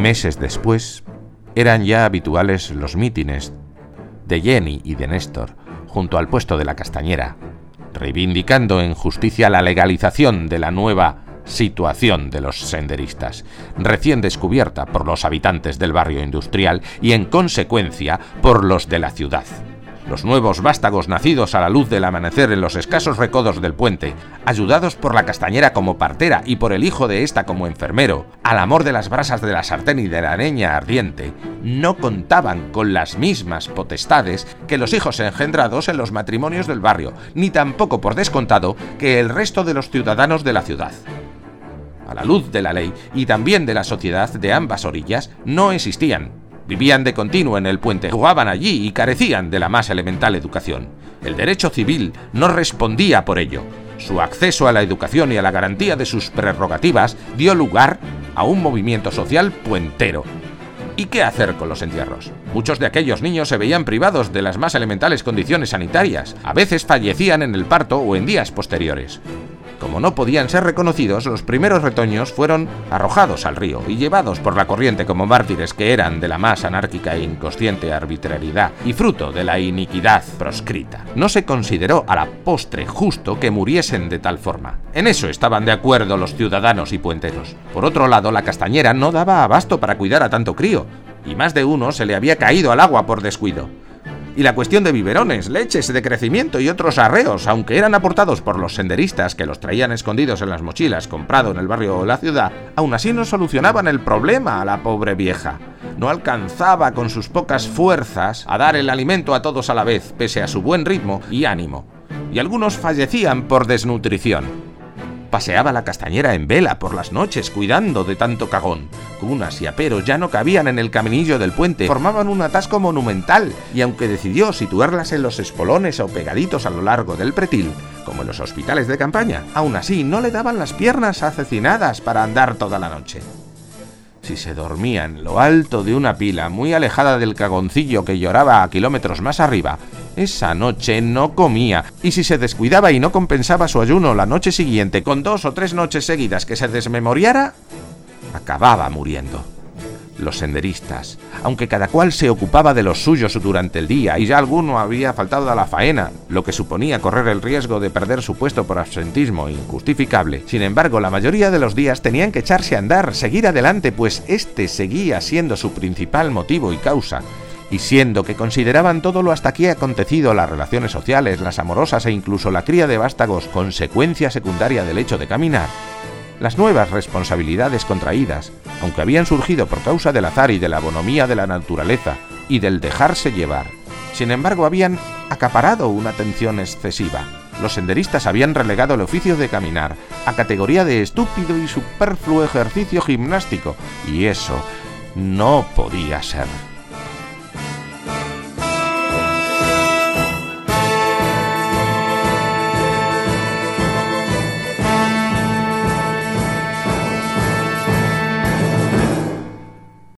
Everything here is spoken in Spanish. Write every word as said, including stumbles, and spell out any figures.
Meses después, eran ya habituales los mítines de Jenny y de Néstor junto al puesto de la Castañera, reivindicando en justicia la legalización de la nueva situación de los senderistas, recién descubierta por los habitantes del barrio industrial y, en consecuencia, por los de la ciudad. Los nuevos vástagos nacidos a la luz del amanecer en los escasos recodos del puente, ayudados por la Castañera como partera y por el hijo de ésta como enfermero, al amor de las brasas de la sartén y de la leña ardiente, no contaban con las mismas potestades que los hijos engendrados en los matrimonios del barrio, ni tampoco, por descontado, que el resto de los ciudadanos de la ciudad. A la luz de la ley y también de la sociedad de ambas orillas, no existían. Vivían de continuo en el puente, jugaban allí y carecían de la más elemental educación. El derecho civil no respondía por ello. Su acceso a la educación y a la garantía de sus prerrogativas dio lugar a un movimiento social puentero. ¿Y qué hacer con los entierros? Muchos de aquellos niños se veían privados de las más elementales condiciones sanitarias. A veces fallecían en el parto o en días posteriores. Como no podían ser reconocidos, los primeros retoños fueron arrojados al río y llevados por la corriente como mártires que eran de la más anárquica e inconsciente arbitrariedad y fruto de la iniquidad proscrita. No se consideró a la postre justo que muriesen de tal forma. En eso estaban de acuerdo los ciudadanos y puenteros. Por otro lado, la Castañera no daba abasto para cuidar a tanto crío, y más de uno se le había caído al agua por descuido. Y la cuestión de biberones, leches de crecimiento y otros arreos, aunque eran aportados por los senderistas que los traían escondidos en las mochilas comprado en el barrio o la ciudad, aún así no solucionaban el problema a la pobre vieja. No alcanzaba con sus pocas fuerzas a dar el alimento a todos a la vez, pese a su buen ritmo y ánimo. Y algunos fallecían por desnutrición. Paseaba la Castañera en vela por las noches, cuidando de tanto cagón. Cunas y aperos ya no cabían en el caminillo del puente, formaban un atasco monumental, y aunque decidió situarlas en los espolones o pegaditos a lo largo del pretil, como en los hospitales de campaña, aún así no le daban las piernas acecinadas para andar toda la noche. Si se dormía en lo alto de una pila, muy alejada del cagoncillo que lloraba a kilómetros más arriba, esa noche no comía, y si se descuidaba y no compensaba su ayuno la noche siguiente con dos o tres noches seguidas que se desmemoriara, acababa muriendo. Los senderistas, aunque cada cual se ocupaba de los suyos durante el día y ya alguno había faltado a la faena, lo que suponía correr el riesgo de perder su puesto por absentismo injustificable, sin embargo, la mayoría de los días tenían que echarse a andar, seguir adelante, pues este seguía siendo su principal motivo y causa. Y siendo que consideraban todo lo hasta aquí acontecido, las relaciones sociales, las amorosas e incluso la cría de vástagos, consecuencia secundaria del hecho de caminar, las nuevas responsabilidades contraídas, aunque habían surgido por causa del azar y de la bonomía de la naturaleza y del dejarse llevar, sin embargo habían acaparado una atención excesiva. Los senderistas habían relegado el oficio de caminar a categoría de estúpido y superfluo ejercicio gimnástico, y eso no podía ser.